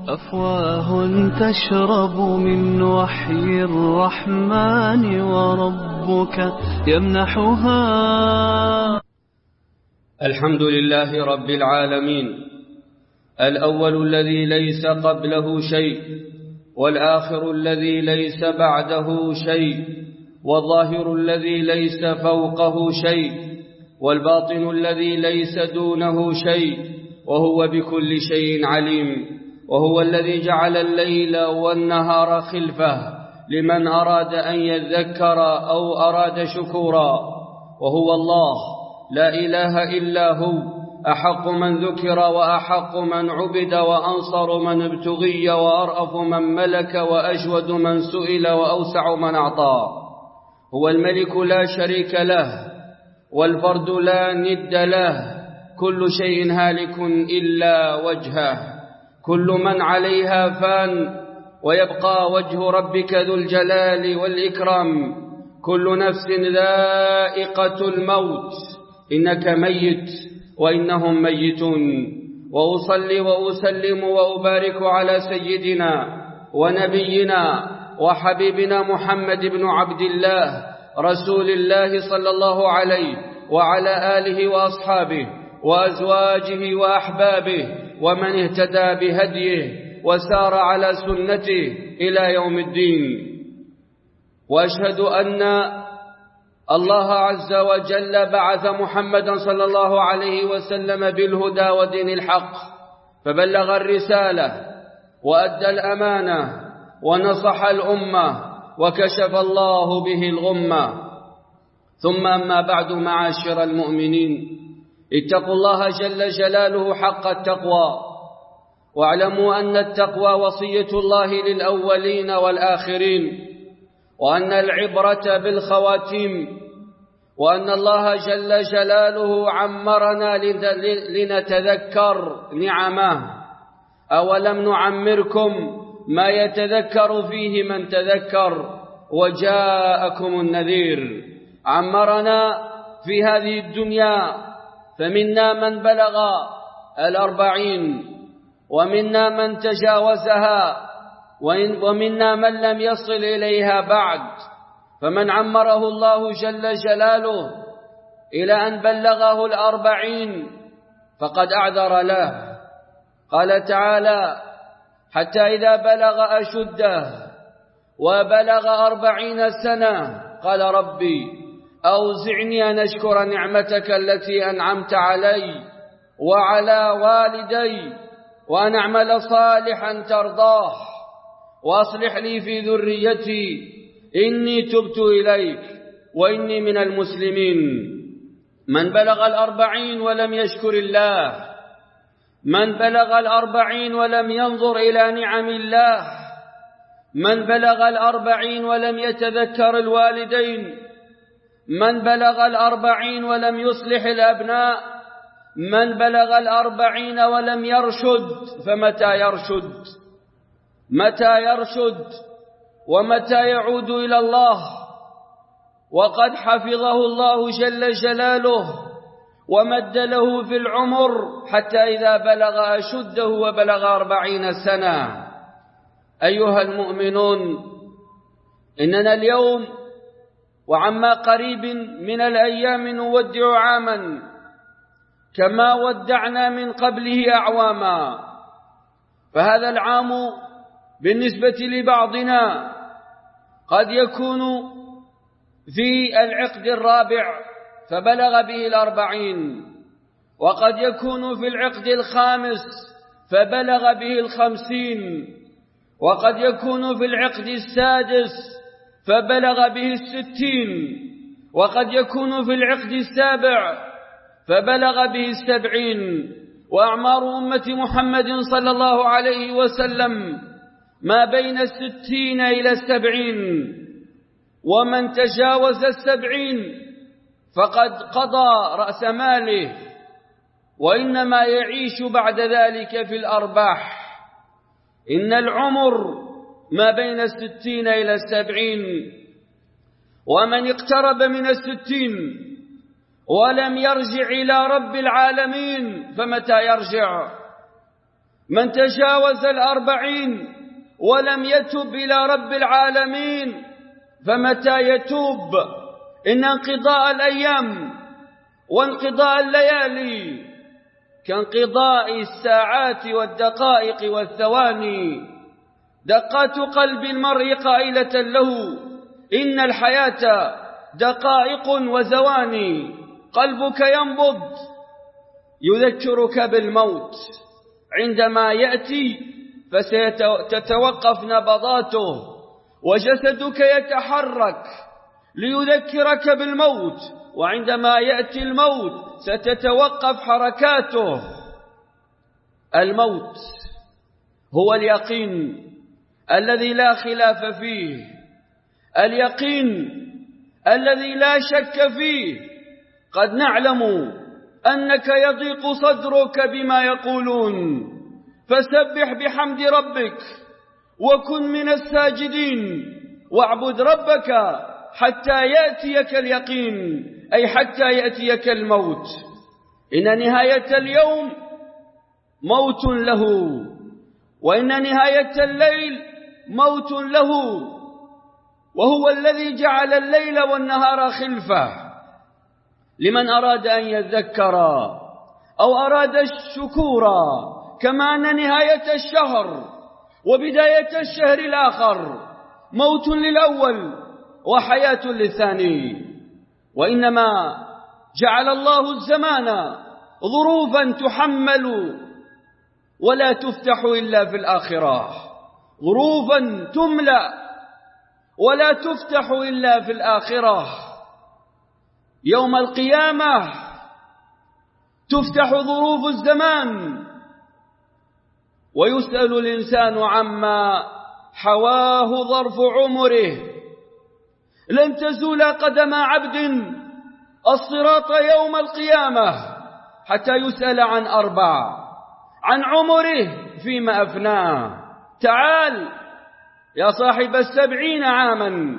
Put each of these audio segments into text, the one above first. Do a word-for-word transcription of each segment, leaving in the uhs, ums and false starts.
أفواه تشرب من وحي الرحمن وربك يمنحها. الحمد لله رب العالمين، الأول الذي ليس قبله شيء، والآخر الذي ليس بعده شيء، والظاهر الذي ليس فوقه شيء، والباطن الذي ليس دونه شيء، وهو بكل شيء عليم. وهو الذي جعل الليل والنهار خلفة لمن أراد أن يذكر أو أراد شكورا. وهو الله لا إله إلا هو، أحق من ذكر وأحق من عبد وأنصر من ابتغي وأرأف من ملك وأجود من سئل وأوسع من أعطى. هو الملك لا شريك له، والفرد لا ند له، كل شيء هالك إلا وجهه، كل من عليها فان، ويبقى وجه ربك ذو الجلال والإكرام. كل نفس ذائقة الموت، إنك ميت وإنهم ميتون. وأصلي وأسلم وأبارك على سيدنا ونبينا وحبيبنا محمد بن عبد الله رسول الله صلى الله عليه وعلى آله وأصحابه وأزواجه وأحبابه ومن اهتدى بهديه وسار على سنته إلى يوم الدين. وأشهد أن الله عز وجل بعث محمدا صلى الله عليه وسلم بالهدى ودين الحق، فبلغ الرسالة وأدى الأمانة ونصح الأمة وكشف الله به الغمة. ثم أما بعد، معاشر المؤمنين، اتقوا الله جل جلاله حق التقوى، واعلموا أن التقوى وصية الله للأولين والآخرين، وأن العبرة بالخواتيم، وأن الله جل جلاله عمرنا لنتذكر نعمه. أولم نعمركم ما يتذكر فيه من تذكر وجاءكم النذير. عمرنا في هذه الدنيا، فمنا من بلغ الأربعين، ومنا من تجاوزها، ومنا من لم يصل إليها بعد. فمن عمره الله جل جلاله إلى أن بلغه الأربعين فقد أعذر له. قال تعالى: حتى إذا بلغ أشده وبلغ أربعين سنة قال: ربي أوزعني أن أشكر نعمتك التي أنعمت علي وعلى والدي، وأن أعمل صالحا ترضاه، وأصلح لي في ذريتي إني تبت إليك وإني من المسلمين. من بلغ الأربعين ولم يشكر الله، من بلغ الأربعين ولم ينظر إلى نعم الله، من بلغ الأربعين ولم يتذكر الوالدين، من بلغ الأربعين ولم يصلح الأبناء، من بلغ الأربعين ولم يرشد، فمتى يرشد؟ متى يرشد ومتى يعود إلى الله؟ وقد حفظه الله جل جلاله ومد له في العمر حتى إذا بلغ أشده وبلغ أربعين سنة. أيها المؤمنون، إننا اليوم وعما قريب من الأيام نودع عاما كما ودعنا من قبله أعواما. فهذا العام بالنسبة لبعضنا قد يكون في العقد الرابع فبلغ به الأربعين، وقد يكون في العقد الخامس فبلغ به الخمسين، وقد يكون في العقد السادس فبلغ به الستين، وقد يكون في العقد السابع فبلغ به السبعين. وأعمار أمة محمد صلى الله عليه وسلم ما بين الستين إلى السبعين، ومن تجاوز السبعين فقد قضى رأس ماله، وإنما يعيش بعد ذلك في الأرباح. إن العمر ما بين الستين إلى السبعين، ومن اقترب من الستين ولم يرجع إلى رب العالمين فمتى يرجع؟ من تجاوز الأربعين ولم يتب إلى رب العالمين فمتى يتوب؟ إن انقضاء الأيام وانقضاء الليالي كانقضاء الساعات والدقائق والثواني. دقات قلب المرء قائلة له إن الحياة دقائق وزواني. قلبك ينبض يذكرك بالموت، عندما يأتي فستتوقف نبضاته، وجسدك يتحرك ليذكرك بالموت، وعندما يأتي الموت ستتوقف حركاته. الموت هو اليقين الذي لا خلاف فيه، اليقين الذي لا شك فيه. قد نعلم أنك يضيق صدرك بما يقولون، فسبح بحمد ربك وكن من الساجدين واعبد ربك حتى يأتيك اليقين، أي حتى يأتيك الموت. إن نهاية اليوم موت له، وإن نهاية الليل موت له، وهو الذي جعل الليل والنهار خلفة لمن أراد أن يذكر أو أراد الشكور. كما أن نهاية الشهر وبداية الشهر الآخر موت للأول وحياة للثاني. وإنما جعل الله الزمان ظروفا تحمل ولا تفتح إلا في الآخرة، ظروفا تملأ ولا تفتح إلا في الآخرة. يوم القيامة تفتح ظروف الزمان ويسأل الإنسان عما حواه ظرف عمره. لن تزول قدم عبد الصراط يوم القيامة حتى يسأل عن أربع: عن عمره فيما أفناه. تعال يا صاحب السبعين عاما،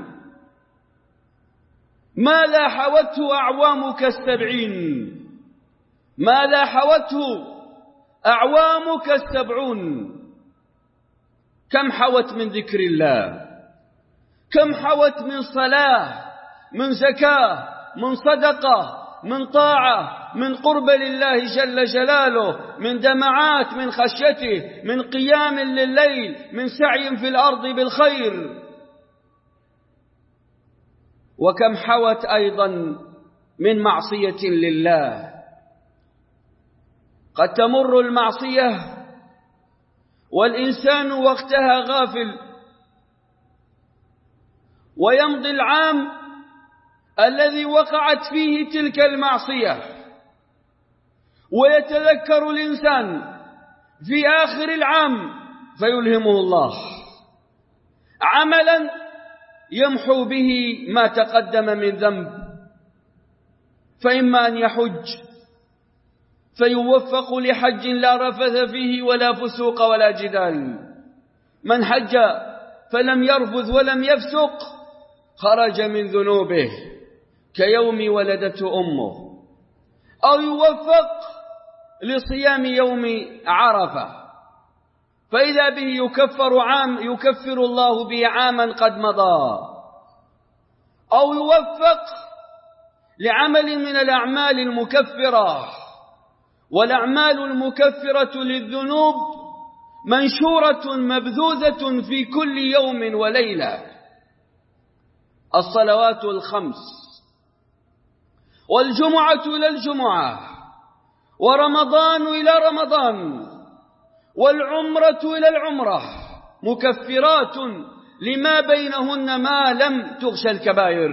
ماذا حوته أعوامك السبعين؟ ماذا حوته أعوامك السبعون؟ كم حوت من ذكر الله؟ كم حوت من صلاة، من زكاة، من صدقة، من طاعة، من قرب لله جل جلاله، من دمعات من خشيته، من قيام لليل، من سعي في الأرض بالخير. وكم حوت أيضا من معصية لله. قد تمر المعصية والإنسان وقتها غافل، ويمضي العام الذي وقعت فيه تلك المعصية، ويتذكر الإنسان في آخر العام فيلهمه الله عملا يمحو به ما تقدم من ذنب، فإما أن يحج فيوفق لحج لا رفث فيه ولا فسوق ولا جدال. من حج فلم يرفث ولم يفسق خرج من ذنوبه كيوم ولدته أمه. أو يوفق لصيام يوم عرفة فإذا به يكفر عام يكفر الله به عاما قد مضى. أو يوفق لعمل من الأعمال المكفرة، والأعمال المكفرة للذنوب منشورة مبذوذة في كل يوم وليلة. الصلوات الخمس، والجمعة إلى الجمعة، ورمضان إلى رمضان، والعمرة إلى العمرة مكفرات لما بينهن ما لم تغش الكبائر.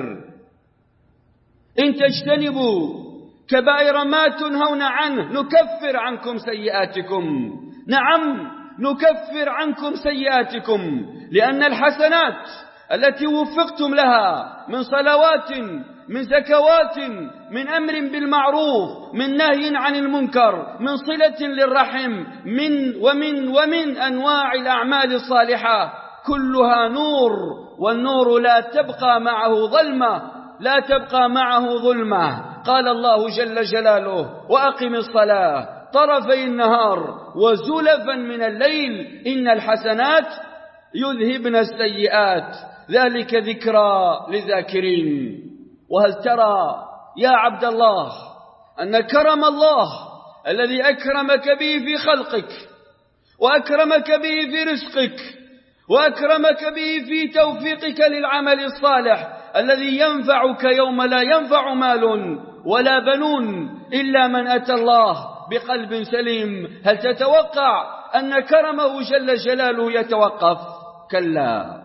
إن تجتنبوا كبائر ما تنهون عنه نكفر عنكم سيئاتكم. نعم نكفر عنكم سيئاتكم، لأن الحسنات التي وفقتم لها من صلوات، من زكوات، من أمر بالمعروف، من نهي عن المنكر، من صلة للرحم، من ومن ومن أنواع الأعمال الصالحة، كلها نور، والنور لا تبقى معه ظلمة، لا تبقى معه ظلمة. قال الله جل جلاله: وأقم الصلاة طرفي النهار وزلفا من الليل إن الحسنات يذهبن السيئات ذلك ذكرى للذاكرين. وهل ترى يا عبد الله أن كرم الله الذي أكرمك به في خلقك وأكرمك به في رزقك وأكرمك به في توفيقك للعمل الصالح الذي ينفعك يوم لا ينفع مال ولا بنون إلا من أتى الله بقلب سليم، هل تتوقع أن كرمه جل جلاله يتوقف؟ كلا.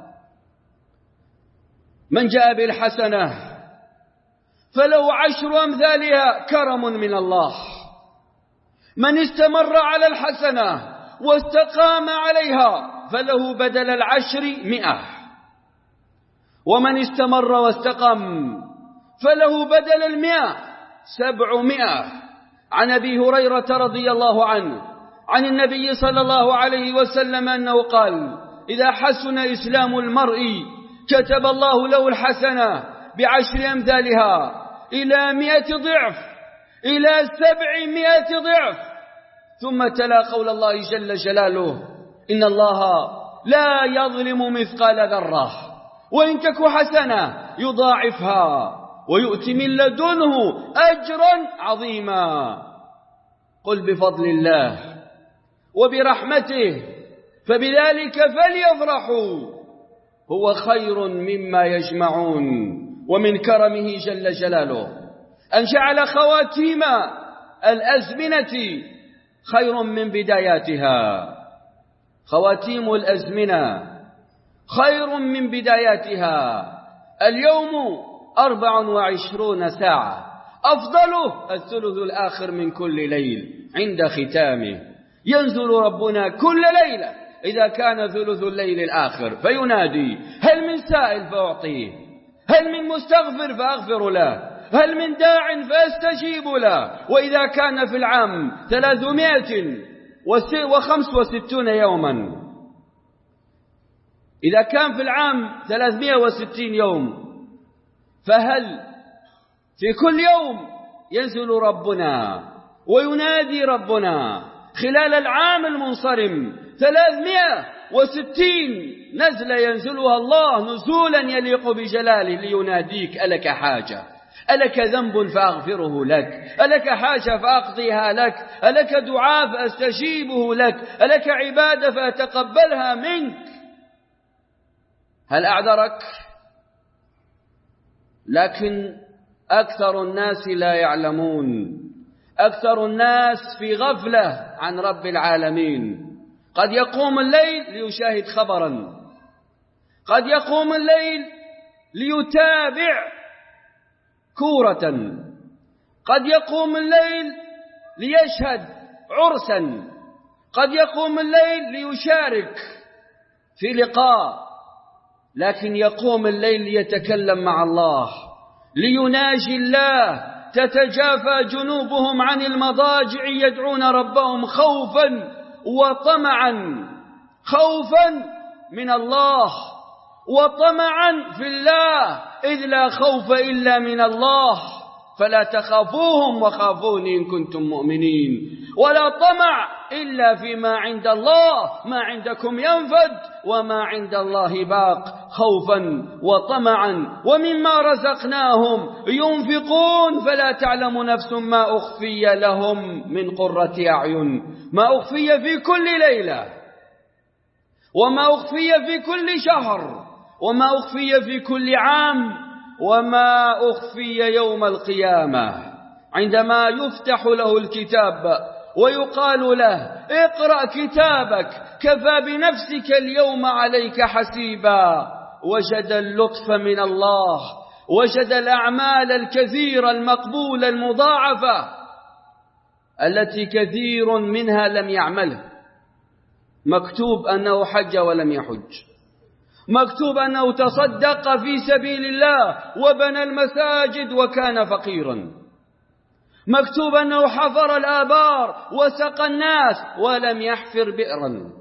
من جاء بالحسنة فلو عشر أمثالها كرم من الله. من استمر على الحسنة واستقام عليها فله بدل العشر مئة، ومن استمر واستقام فله بدل المئة سبعمائة. عن أبي هريرة رضي الله عنه عن النبي صلى الله عليه وسلم أنه قال: إذا حسن إسلام المرء كتب الله له الحسنة بعشر أمثالها إلى مئة ضعف إلى سبعمائة ضعف. ثم تلا قول الله جل جلاله: إن الله لا يظلم مثقال ذرة وإن تك حسنة يضاعفها ويؤتي من لدنه أجرا عظيما. قل بفضل الله وبرحمته فبذلك فليفرحوا هو خير مما يجمعون. ومن كرمه جل جلاله أن جعل خواتيم الأزمنة خير من بداياتها. خواتيم الأزمنة خير من بداياتها. اليوم أربع وعشرون ساعة، أفضله الثلث الآخر من كل ليل عند ختامه. ينزل ربنا كل ليلة إذا كان ثلث الليل الآخر فينادي: هل من سائل فأعطيه، هل من مستغفر فأغفر له، هل من داع فأستجيب له. وإذا كان في العام ثلاثمائة وخمس وستون يوما، إذا كان في العام ثلاثمائة وستين يوم، فهل في كل يوم ينزل ربنا وينادي ربنا خلال العام المنصرم ثلاثمائة وستين نزلة ينزلها الله نزولا يليق بجلاله ليناديك: ألك حاجة؟ ألك ذنب فأغفره لك؟ ألك حاجة فأقضيها لك؟ ألك دعاء فأستجيبه لك؟ ألك عبادة فأتقبلها منك؟ هل أعذرك؟ لكن أكثر الناس لا يعلمون. أكثر الناس في غفلة عن رب العالمين. قد يقوم الليل ليشاهد خبرا، قد يقوم الليل ليتابع كورة، قد يقوم الليل ليشهد عرسا، قد يقوم الليل ليشارك في لقاء، لكن يقوم الليل ليتكلم مع الله، ليناجي الله. تتجافى جنوبهم عن المضاجع يدعون ربهم خوفا وطمعا، خوفا من الله وطمعا في الله، إذ لا خوف إلا من الله. فلا تخافوهم وخافوني إن كنتم مؤمنين. ولا طمع إلا فيما عند الله، ما عندكم ينفد وما عند الله باق. خوفا وطمعا ومما رزقناهم ينفقون فلا تعلم نفس ما أخفي لهم من قرة أعين. ما أخفي في كل ليلة، وما أخفي في كل شهر، وما أخفي في كل عام، وما أخفي يوم القيامة عندما يفتح له الكتاب ويقال له: اقرأ كتابك كفى بنفسك اليوم عليك حسيبا. وجد اللطف من الله، وجد الأعمال الكثيرة المقبولة المضاعفة التي كثير منها لم يعمله. مكتوب أنه حج ولم يحج، مكتوب أنه تصدق في سبيل الله وبنى المساجد وكان فقيرا، مكتوب أنه حفر الآبار وسقى الناس ولم يحفر بئرا.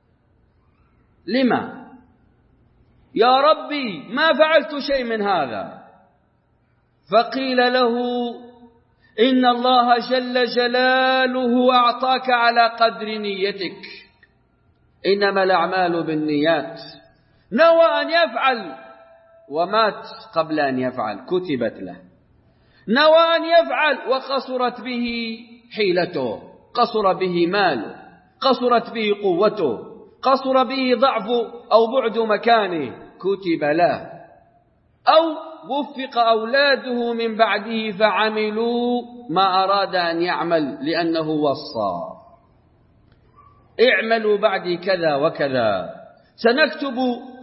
لما؟ يا ربي ما فعلت شيء من هذا. فقيل له: إن الله جل جلاله أعطاك على قدر نيتك. إنما الأعمال بالنيات. نوى أن يفعل ومات قبل أن يفعل، كتبت له. نوى أن يفعل وقصرت به حيلته، قصر به ماله، قصرت به قوته، قصر به ضعف أو بعد مكانه، كتب له. أو وفق أولاده من بعده فعملوا ما أراد أن يعمل لأنه وصى: اعملوا بعدي كذا وكذا. سنكتب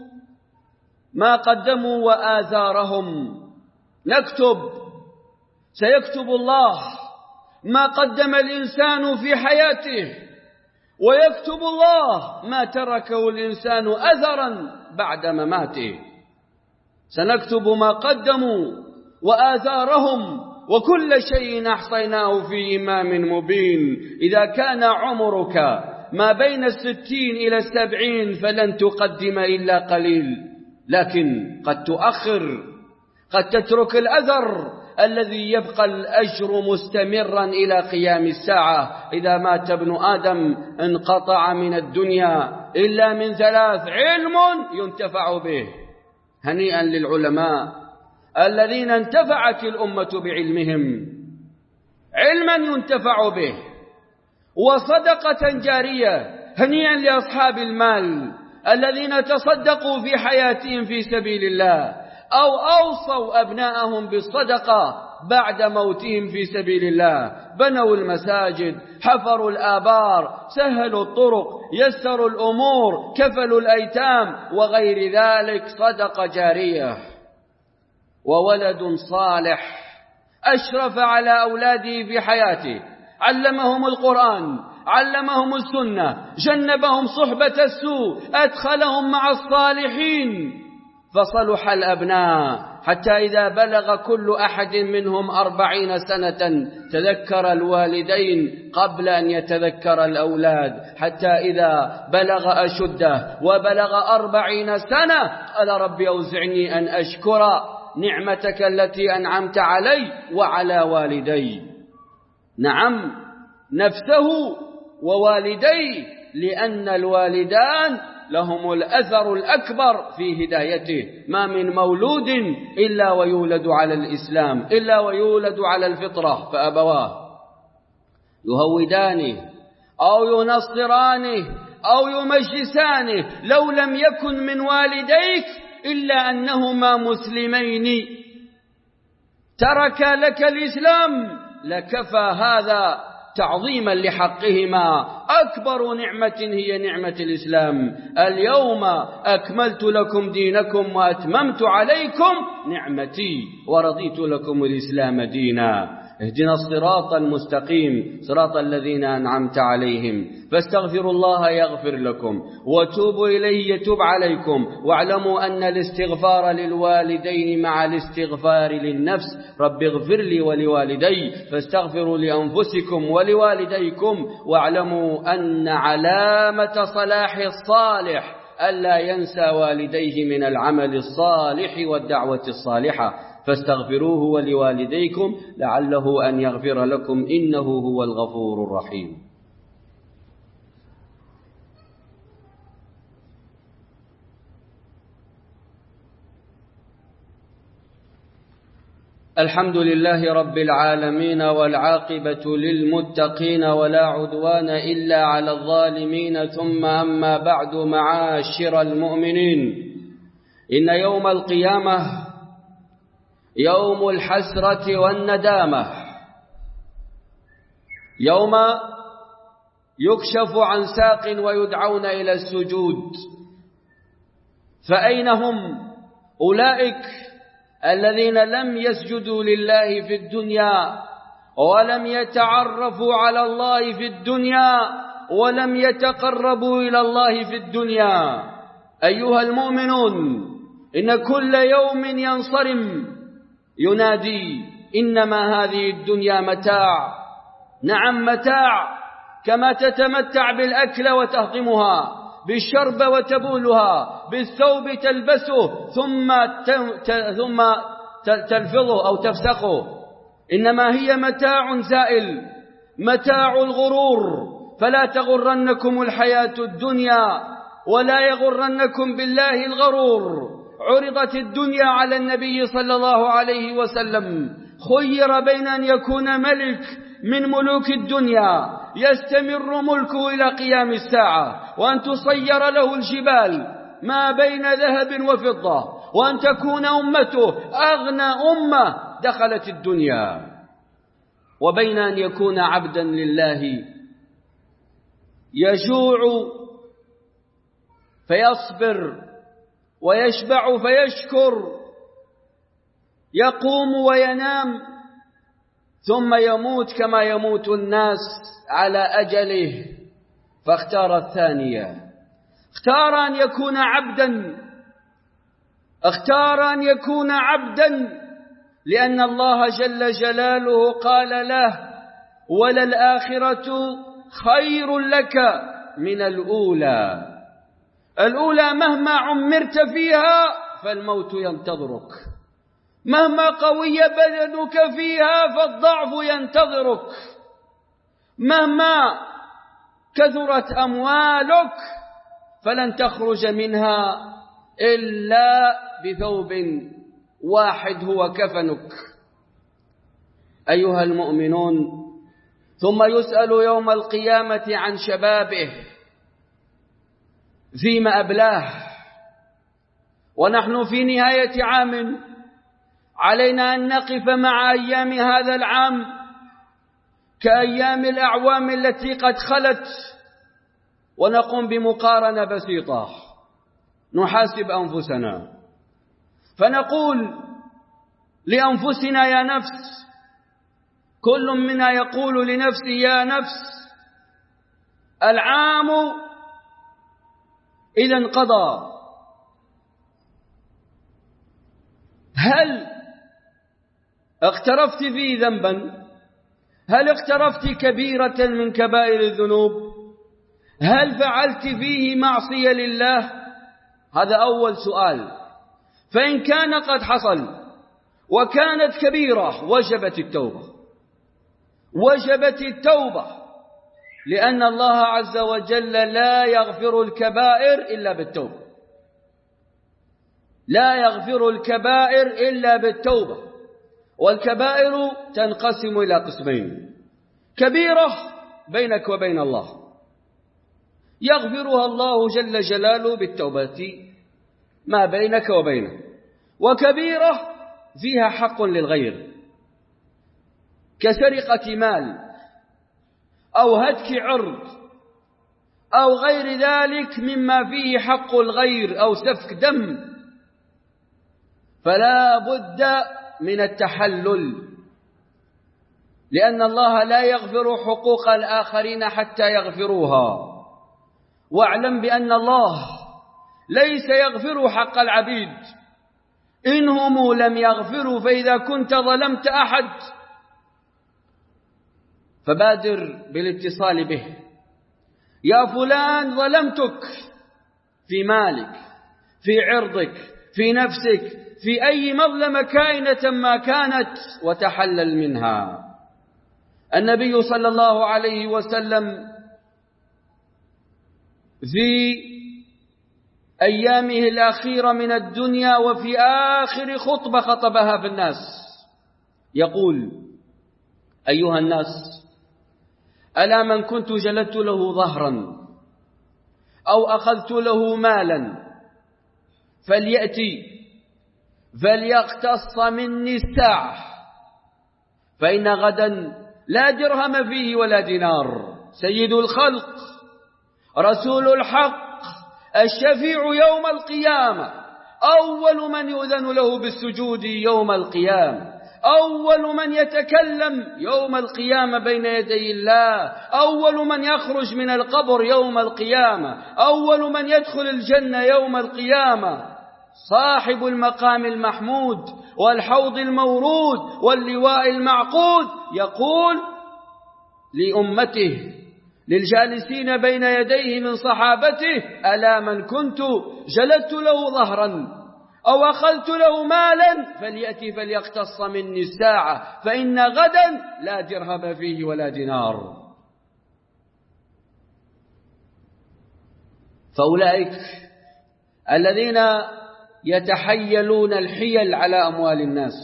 ما قدموا وآثارهم، نكتب، سيكتب الله ما قدم الإنسان في حياته، ويكتب الله ما تركه الإنسان أثرا بعد مماته. سنكتب ما قدموا وآثارهم، وكل شيء أحصيناه في إمام مبين. إذا كان عمرك ما بين الستين إلى السبعين فلن تقدم إلا قليل، لكن قد تؤخر، قد تترك الأثر الذي يبقى الأجر مستمرا إلى قيام الساعة. إذا مات ابن آدم انقطع من الدنيا إلا من ثلاث: علم ينتفع به. هنيئا للعلماء الذين انتفعت الأمة بعلمهم، علما ينتفع به، وصدقة جارية. هنيئا لأصحاب المال الذين تصدقوا في حياتهم في سبيل الله، أو أوصوا أبناءهم بالصدقة بعد موتهم في سبيل الله. بنوا المساجد، حفروا الآبار، سهلوا الطرق، يسروا الأمور، كفلوا الأيتام وغير ذلك، صدقة جارية. وولد صالح أشرف على أولاده في حياته، علمهم القرآن، علمهم السنة، جنبهم صحبة السوء، أدخلهم مع الصالحين، فصلح الأبناء حتى إذا بلغ كل أحد منهم أربعين سنة تذكر الوالدين قبل أن يتذكر الأولاد، حتى إذا بلغ أشده وبلغ أربعين سنة قال: رب أوزعني أن أشكر نعمتك التي أنعمت علي وعلى والدي. نعم، نفسه ووالديه، لأن الوالدان لهم الأثر الأكبر في هدايته. ما من مولود إلا ويولد على الإسلام، إلا ويولد على الفطرة، فأبواه يهودانه أو ينصرانه أو يمجسانه. لو لم يكن من والديك إلا أنهما مسلمين ترك لك الإسلام لكفى هذا تعظيما لحقهما. أكبر نعمة هي نعمة الإسلام. اليوم أكملت لكم دينكم وأتممت عليكم نعمتي ورضيت لكم الإسلام دينا. اهدنا الصراط المستقيم، صراط الذين أنعمت عليهم. فاستغفروا الله يغفر لكم، وتوبوا إليه يتوب عليكم. واعلموا أن الاستغفار للوالدين مع الاستغفار للنفس. رب اغفر لي ولوالدي، فاستغفروا لأنفسكم ولوالديكم. واعلموا أن علامة صلاح الصالح ألا ينسى والديه من العمل الصالح والدعوة الصالحة. فاستغفروه ولوالديكم لعله أن يغفر لكم، إنه هو الغفور الرحيم. الحمد لله رب العالمين، والعاقبة للمتقين، ولا عدوان إلا على الظالمين. ثم أما بعد، معاشر المؤمنين، إن يوم القيامة يوم الحسرة والندامة، يوم يكشف عن ساق ويدعون إلى السجود. فأين هم أولئك الذين لم يسجدوا لله في الدنيا، ولم يتعرفوا على الله في الدنيا، ولم يتقربوا إلى الله في الدنيا؟ أيها المؤمنون، إن كل يوم ينصرم ينادي: إنما هذه الدنيا متاع. نعم متاع، كما تتمتع بالأكل وتهضمها، بالشرب وتبولها، بالثوب تلبسه ثم ثم تلفظه أو تفسخه، إنما هي متاع زائل، متاع الغرور، فلا تغرنكم الحياة الدنيا ولا يغرنكم بالله الغرور. عرضت الدنيا على النبي صلى الله عليه وسلم، خير بين أن يكون ملك من ملوك الدنيا يستمر ملكه إلى قيام الساعة، وأن تصير له الجبال ما بين ذهب وفضة، وأن تكون أمته أغنى أمة دخلت الدنيا، وبين أن يكون عبدا لله يجوع فيصبر ويشبع فيشكر، يقوم وينام ثم يموت كما يموت الناس على أجله، فاختار الثانية، اختار أن يكون عبدا، اختار أن يكون عبدا لأن الله جل جلاله قال له: وللآخرة خير لك من الأولى. الأولى مهما عمرت فيها فالموت ينتظرك، مهما قوي بدنك فيها فالضعف ينتظرك، مهما كثرت أموالك فلن تخرج منها إلا بثوب واحد هو كفنك. أيها المؤمنون، ثم يسأل يوم القيامة عن شبابه فيما أبلاه، ونحن في نهاية عام علينا أن نقف مع أيام هذا العام كأيام الأعوام التي قد خلت، ونقوم بمقارنة بسيطة، نحاسب أنفسنا فنقول لأنفسنا: يا نفس، كل منا يقول لنفسه: يا نفس، العام إذا انقضى، هل اقترفت فيه ذنبا؟ هل اقترفت كبيرة من كبائر الذنوب؟ هل فعلت فيه معصية لله؟ هذا أول سؤال. فإن كان قد حصل وكانت كبيرة وجبت التوبة، وجبت التوبة، لأن الله عز وجل لا يغفر الكبائر إلا بالتوبة، لا يغفر الكبائر إلا بالتوبة. والكبائر تنقسم إلى قسمين: كبيرة بينك وبين الله يغفرها الله جل جلاله بالتوبة ما بينك وبينه، وكبيرة فيها حق للغير كسرقة مال أو هتك عرض أو غير ذلك مما فيه حق الغير أو سفك دم، فلا بد من التحلل، لأن الله لا يغفر حقوق الآخرين حتى يغفروها. واعلم بأن الله ليس يغفر حق العبيد، إنهم لم يغفروا، فإذا كنت ظلمت أحد فبادر بالاتصال به: يا فلان، ظلمتك في مالك، في عرضك، في نفسك، في أي مظلمة كائنة ما كانت، وتحلل منها. النبي صلى الله عليه وسلم في أيامه الأخيرة من الدنيا وفي آخر خطبة خطبها في الناس يقول: أيها الناس، ألا من كنت جلدت له ظهرا أو أخذت له مالا فليأتي فليقتص مني الساعة، فإن غدا لا درهم فيه ولا دينار. سيد الخلق، رسول الحق، الشفيع يوم القيامة، أول من يؤذن له بالسجود يوم القيامة، أول من يتكلم يوم القيامة بين يدي الله، أول من يخرج من القبر يوم القيامة، أول من يدخل الجنة يوم القيامة، صاحب المقام المحمود والحوض المورود واللواء المعقود، يقول لأمته، للجالسين بين يديه من صحابته: ألا من كنت جلدت له ظهرا أو أخذت له مالا فليأتي فليقتص مني الساعة، فإن غدا لا درهم فيه ولا دينار. فأولئك الذين يتحيلون الحيل على أموال الناس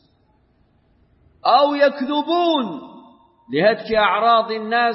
أو يكذبون لهتك أعراض الناس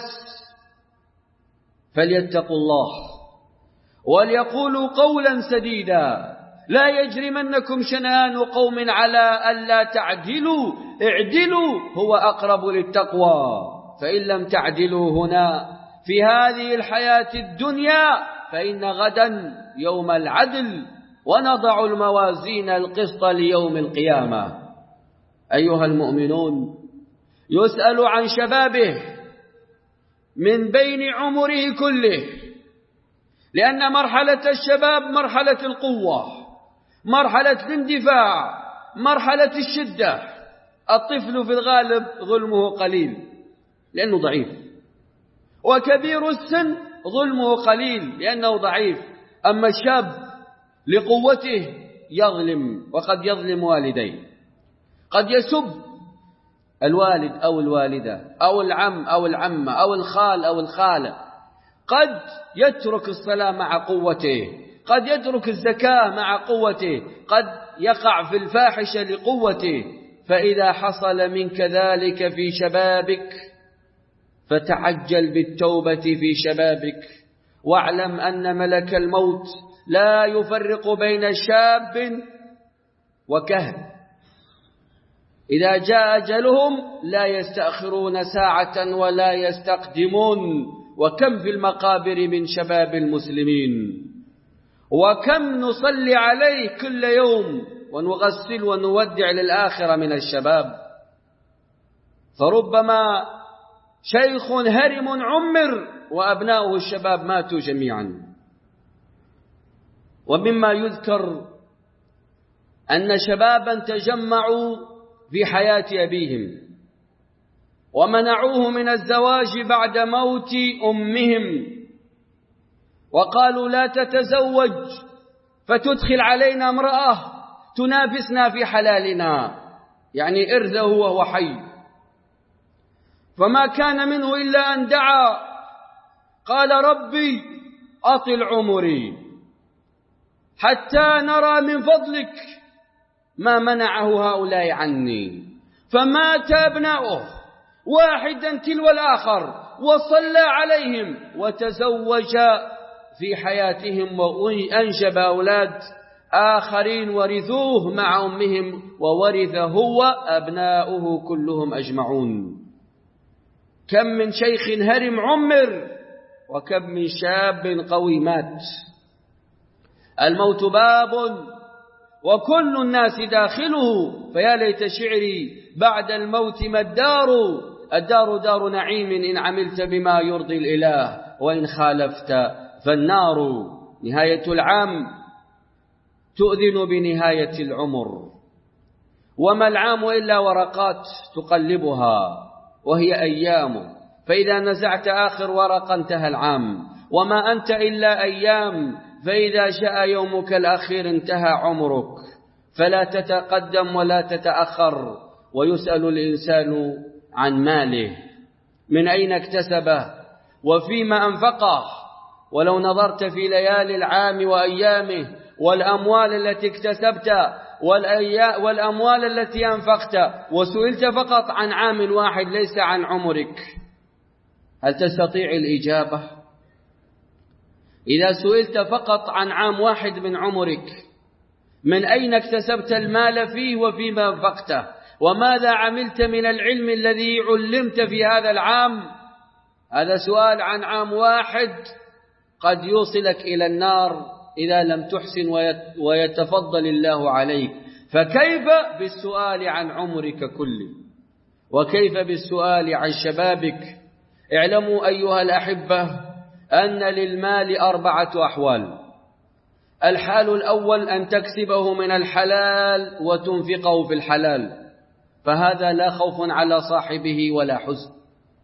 فليتقوا الله وليقولوا قولا سديدا: لا يجرمنكم شنآن قوم على ألا تعدلوا، اعدلوا هو أقرب للتقوى، فإن لم تعدلوا هنا في هذه الحياة الدنيا فإن غدا يوم العدل ونضع الموازين القسط ليوم القيامة. أيها المؤمنون، يسأل عن شبابه من بين عمره كله، لأن مرحلة الشباب مرحلة القوة، مرحلة الاندفاع، مرحلة الشدة. الطفل في الغالب ظلمه قليل لأنه ضعيف، وكبير السن ظلمه قليل لأنه ضعيف. أما الشاب لقوته يظلم، وقد يظلم والديه، قد يسب الوالد أو الوالدة أو العم أو العمة أو الخال أو الخالة، قد يترك الصلاة مع قوته، قد يترك الزكاة مع قوته، قد يقع في الفاحشة لقوته. فإذا حصل منك ذلك في شبابك فتعجل بالتوبة في شبابك، واعلم أن ملك الموت لا يفرق بين شاب وكهل. إذا جاء أجلهم لا يستأخرون ساعة ولا يستقدمون. وكم في المقابر من شباب المسلمين، وكم نصلي عليه كل يوم ونغسل ونودع للآخرة من الشباب. فربما شيخ هرم عمر وأبناؤه الشباب ماتوا جميعا. ومما يذكر أن شبابا تجمعوا في حياة أبيهم ومنعوه من الزواج بعد موت أمهم، وقالوا: لا تتزوج فتدخل علينا امرأة تنافسنا في حلالنا، يعني إرثه وهو حي. فما كان منه إلا أن دعا قال: ربي أطل عمري حتى نرى من فضلك ما منعه هؤلاء عني. فمات أبناؤه واحدا تلو الآخر وصلى عليهم وتزوج في حياتهم وأنجب أولاد آخرين ورثوه مع أمهم، وورث هو أبناؤه كلهم أجمعون. كم من شيخ هرم عمر وكم من شاب قوي مات. الموت باب وكل الناس داخله، فيا ليت شعري بعد الموت ما الدار. الدار دار نعيم إن عملت بما يرضي الإله، وإن خالفت فالنار. نهاية العام تؤذن بنهاية العمر، وما العام إلا ورقات تقلبها وهي أيام، فإذا نزعت آخر ورقة انتهى العام، وما أنت إلا أيام، فإذا جاء يومك الأخير انتهى عمرك. فلا تتقدم ولا تتأخر. ويسأل الإنسان عن ماله، من أين اكتسبه وفيما أنفقه. ولو نظرت في ليالي العام وأيامه والأموال التي اكتسبت والأموال التي أنفقت، وسئلت فقط عن عام واحد ليس عن عمرك، هل تستطيع الإجابة؟ إذا سئلت فقط عن عام واحد من عمرك، من أين اكتسبت المال فيه وفيما أنفقته، وماذا عملت من العلم الذي علمت في هذا العام؟ هذا سؤال عن عام واحد قد يوصلك إلى النار إذا لم تحسن ويتفضل الله عليك. فكيف بالسؤال عن عمرك كله؟ وكيف بالسؤال عن شبابك؟ اعلموا أيها الأحبة أن للمال أربعة أحوال. الحال الأول أن تكسبه من الحلال وتنفقه في الحلال، فهذا لا خوف على صاحبه ولا حزن.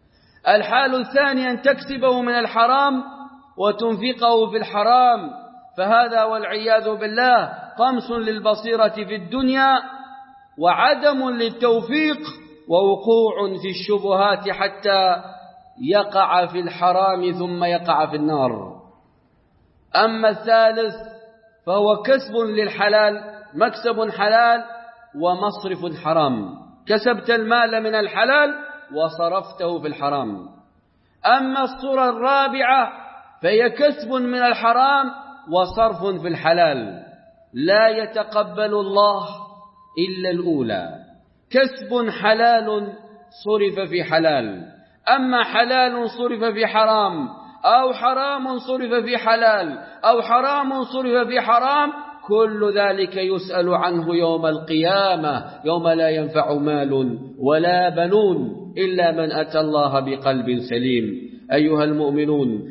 الحال الثاني أن تكسبه من الحرام وتنفقه في الحرام، فهذا والعياذ بالله طمس للبصيرة في الدنيا وعدم للتوفيق ووقوع في الشبهات حتى يقع في الحرام ثم يقع في النار. أما الثالث فهو كسب للحلال، مكسب حلال ومصرف حرام، كسبت المال من الحلال وصرفته في الحرام. أما الصورة الرابعة فهي كسب من الحرام وصرف في الحلال، لا يتقبل الله إلا الأولى، كسب حلال صرف في حلال، أما حلال صرف في حرام أو حرام صرف في حلال أو حرام صرف في حرام، كل ذلك يسأل عنه يوم القيامة، يوم لا ينفع مال ولا بنون إلا من أتى الله بقلب سليم. أيها المؤمنون،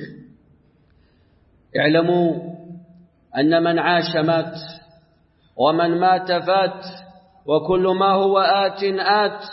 اعلموا أن من عاش مات ومن مات فات، وكل ما هو آت آت،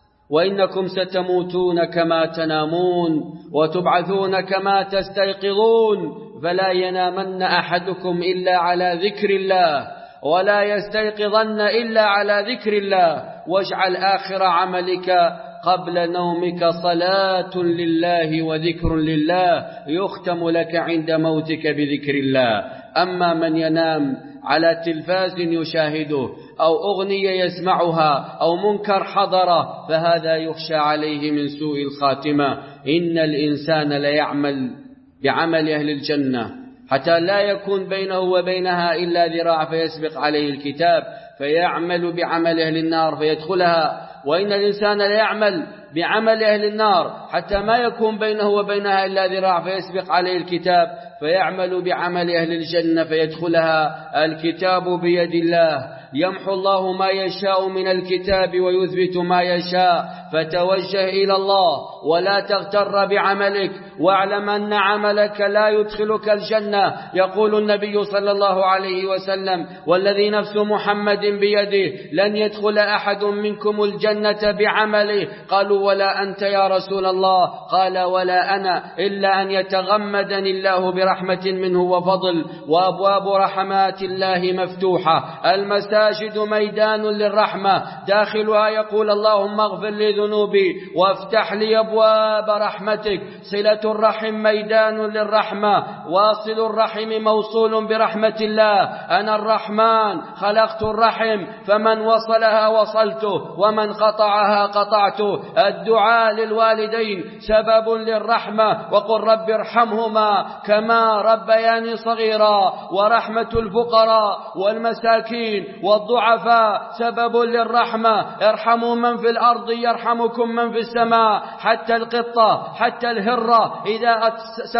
وإنكم ستموتون كما تنامون وتبعثون كما تستيقظون، فلا ينامن أحدكم إلا على ذكر الله ولا يستيقظن إلا على ذكر الله، واجعل آخر عملك قبل نومك صلاة لله وذكر لله يختم لك عند موتك بذكر الله. أما من ينام على تلفاز يشاهده أو أغنية يسمعها أو منكر حضره فهذا يخشى عليه من سوء الخاتمة. إن الإنسان ليعمل بعمل أهل الجنة حتى لا يكون بينه وبينها إلا ذراع فيسبق عليه الكتاب فيعمل بعمل أهل النار فيدخلها، وإن الإنسان ليعمل بعمل أهل النار حتى ما يكون بينه وبينها إلا ذراع فيسبق عليه الكتاب فيعمل بعمل أهل الجنة فيدخلها. الكتاب بيد الله، يمحو الله ما يشاء من الكتاب ويثبت ما يشاء، فتوجه إلى الله ولا تغتر بعملك، واعلم أن عملك لا يدخلك الجنة. يقول النبي صلى الله عليه وسلم: والذي نفس محمد بيده لن يدخل أحد منكم الجنة بعمله. قالوا: ولا أنت يا رسول الله؟ قال: ولا أنا، إلا أن يتغمدني الله برحمة منه وفضل. وأبواب رحمات الله مفتوحة، المساجد ميدان للرحمة، داخلها يقول: اللهم اغفر لي ذنوبي وافتح لي أبواب رحمتك. صلة الرحم ميدان للرحمة، واصل الرحم موصول برحمة الله. أنا الرحمن خلقت الرحم، فمن وصلها وصلته ومن قطعها قطعته. الدعاء للوالدين سبب للرحمة، وقل رب ارحمهما كما ربياني صغيرا. ورحمة الفقراء والمساكين والضعفاء سبب للرحمة. ارحموا من في الأرض يرحمكم من في السماء. حتى القطة، حتى الهرة إذا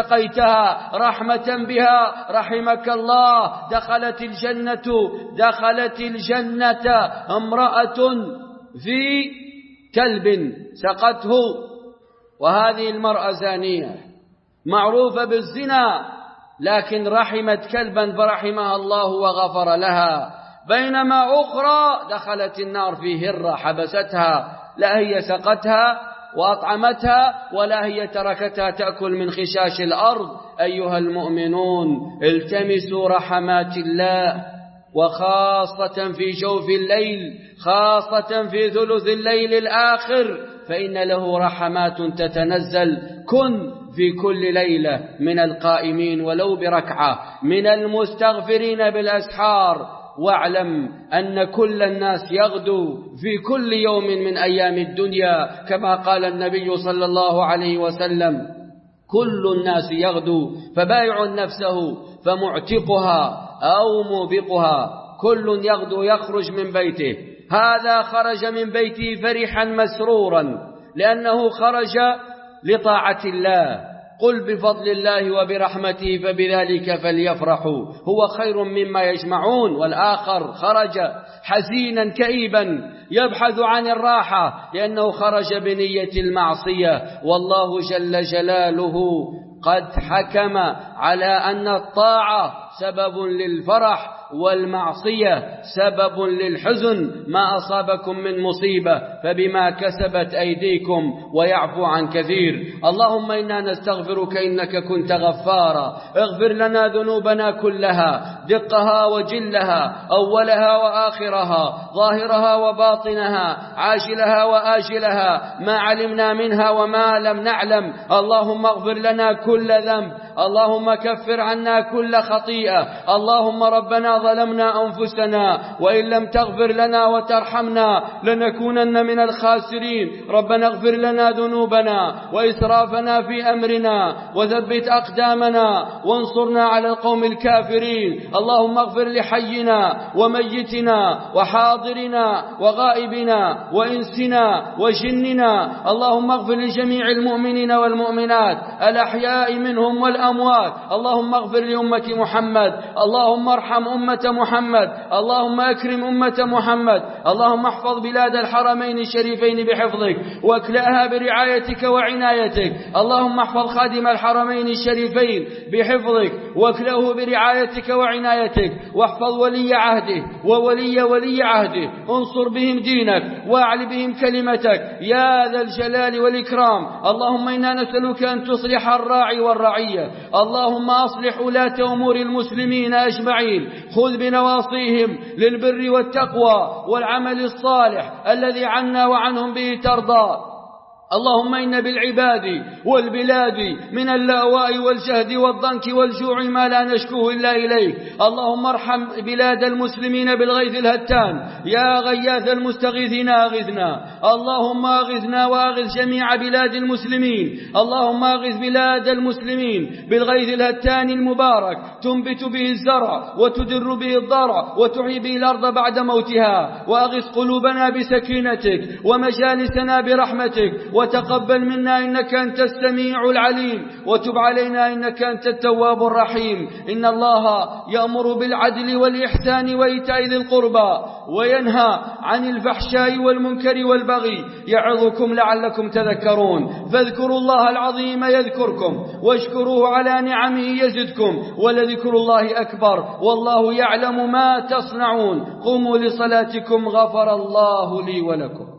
سقيتها رحمة بها رحمك الله. دخلت الجنة دخلت الجنة امرأة في كلب سقته، وهذه المرأة زانية معروفة بالزنا، لكن رحمت كلبا فرحمها الله وغفر لها. بينما أخرى دخلت النار في هرة حبستها، لا هي سقتها وأطعمتها ولا هي تركتها تأكل من خشاش الأرض. أيها المؤمنون، التمسوا رحمات الله، وخاصة في جوف الليل، خاصة في ثلث الليل الآخر، فإن له رحمات تتنزل. كن في كل ليلة من القائمين ولو بركعة، من المستغفرين بالأسحار. واعلم أن كل الناس يغدو في كل يوم من أيام الدنيا، كما قال النبي صلى الله عليه وسلم: كل الناس يغدو فبائع نفسه فمعتقها أو موبقها. كل يغدو يخرج من بيته، هذا خرج من بيته فرحا مسرورا لأنه خرج لطاعة الله. قل بفضل الله وبرحمته فبذلك فليفرحوا هو خير مما يجمعون. والآخر خرج حزينا كئيبا يبحث عن الراحة لأنه خرج بنية المعصية، والله جل جلاله قد حكم على أن الطاعة سبب للفرح والمعصية سبب للحزن. ما أصابكم من مصيبة فبما كسبت أيديكم ويعفو عن كثير. اللهم إنا نستغفرك إنك كنت غفارا. اغفر لنا ذنوبنا كلها دقها وجلها، أولها وآخرها، ظاهرها وباطنها، عاجلها وآجلها، ما علمنا منها وما لم نعلم. اللهم اغفر لنا كل ذنب، اللهم كفر عنا كل خطيئة. اللهم ربنا ظلمنا أنفسنا وإن لم تغفر لنا وترحمنا لنكونن من الخاسرين. ربنا اغفر لنا ذنوبنا وإسرافنا في أمرنا وثبت أقدامنا وانصرنا على القوم الكافرين. اللهم اغفر لحينا وميتنا وحاضرنا وغائبنا وإنسنا وجننا. اللهم اغفر لجميع المؤمنين والمؤمنات الأحياء منهم والأموات. اللهم اغفر لأمة محمد، اللهم ارحم أمة محمد، اللهم أكرم أمة محمد. اللهم احفظ بلاد الحرمين الشريفين بحفظك واكلأها برعايتك وعنايتك. اللهم احفظ خادم الحرمين الشريفين بحفظك واكلأه برعايتك وعنايتك، واحفظ ولي عهده وولي ولي عهده. انصر بهم دينك واعل بهم كلمتك يا ذا الجلال والإكرام. اللهم إنا نسألك أن تصلح الراعي والرعية. اللهم أصلح ولاة أمور المسلمين أجمعين، خذ بنواصيهم للبر والتقوى والعمل الصالح الذي عنا وعنهم به ترضى. اللهم إن بالعباد والبلاد من اللأواء والجهد والضنك والجوع ما لا نشكوه إلا إليك. اللهم ارحم بلاد المسلمين بالغيث الهتان، يا غياث المستغيثين أغثنا. اللهم أغثنا وأغث جميع بلاد المسلمين. اللهم أغث بلاد المسلمين بالغيث الهتان المبارك تنبت به الزرع وتدر به الضرع وتحيي به الأرض بعد موتها. وأغث قلوبنا بسكينتك ومجالسنا برحمتك، وتقبل منا إنك أنت السميع العليم، وتب علينا إنك أنت التواب الرحيم. إن الله يأمر بالعدل والإحسان وإيتاء ذي القربى وينهى عن الفحشاء والمنكر والبغي يعظكم لعلكم تذكرون. فاذكروا الله العظيم يذكركم واشكروه على نعمه يزدكم ولذكر الله أكبر والله يعلم ما تصنعون. قوموا لصلاتكم غفر الله لي ولكم.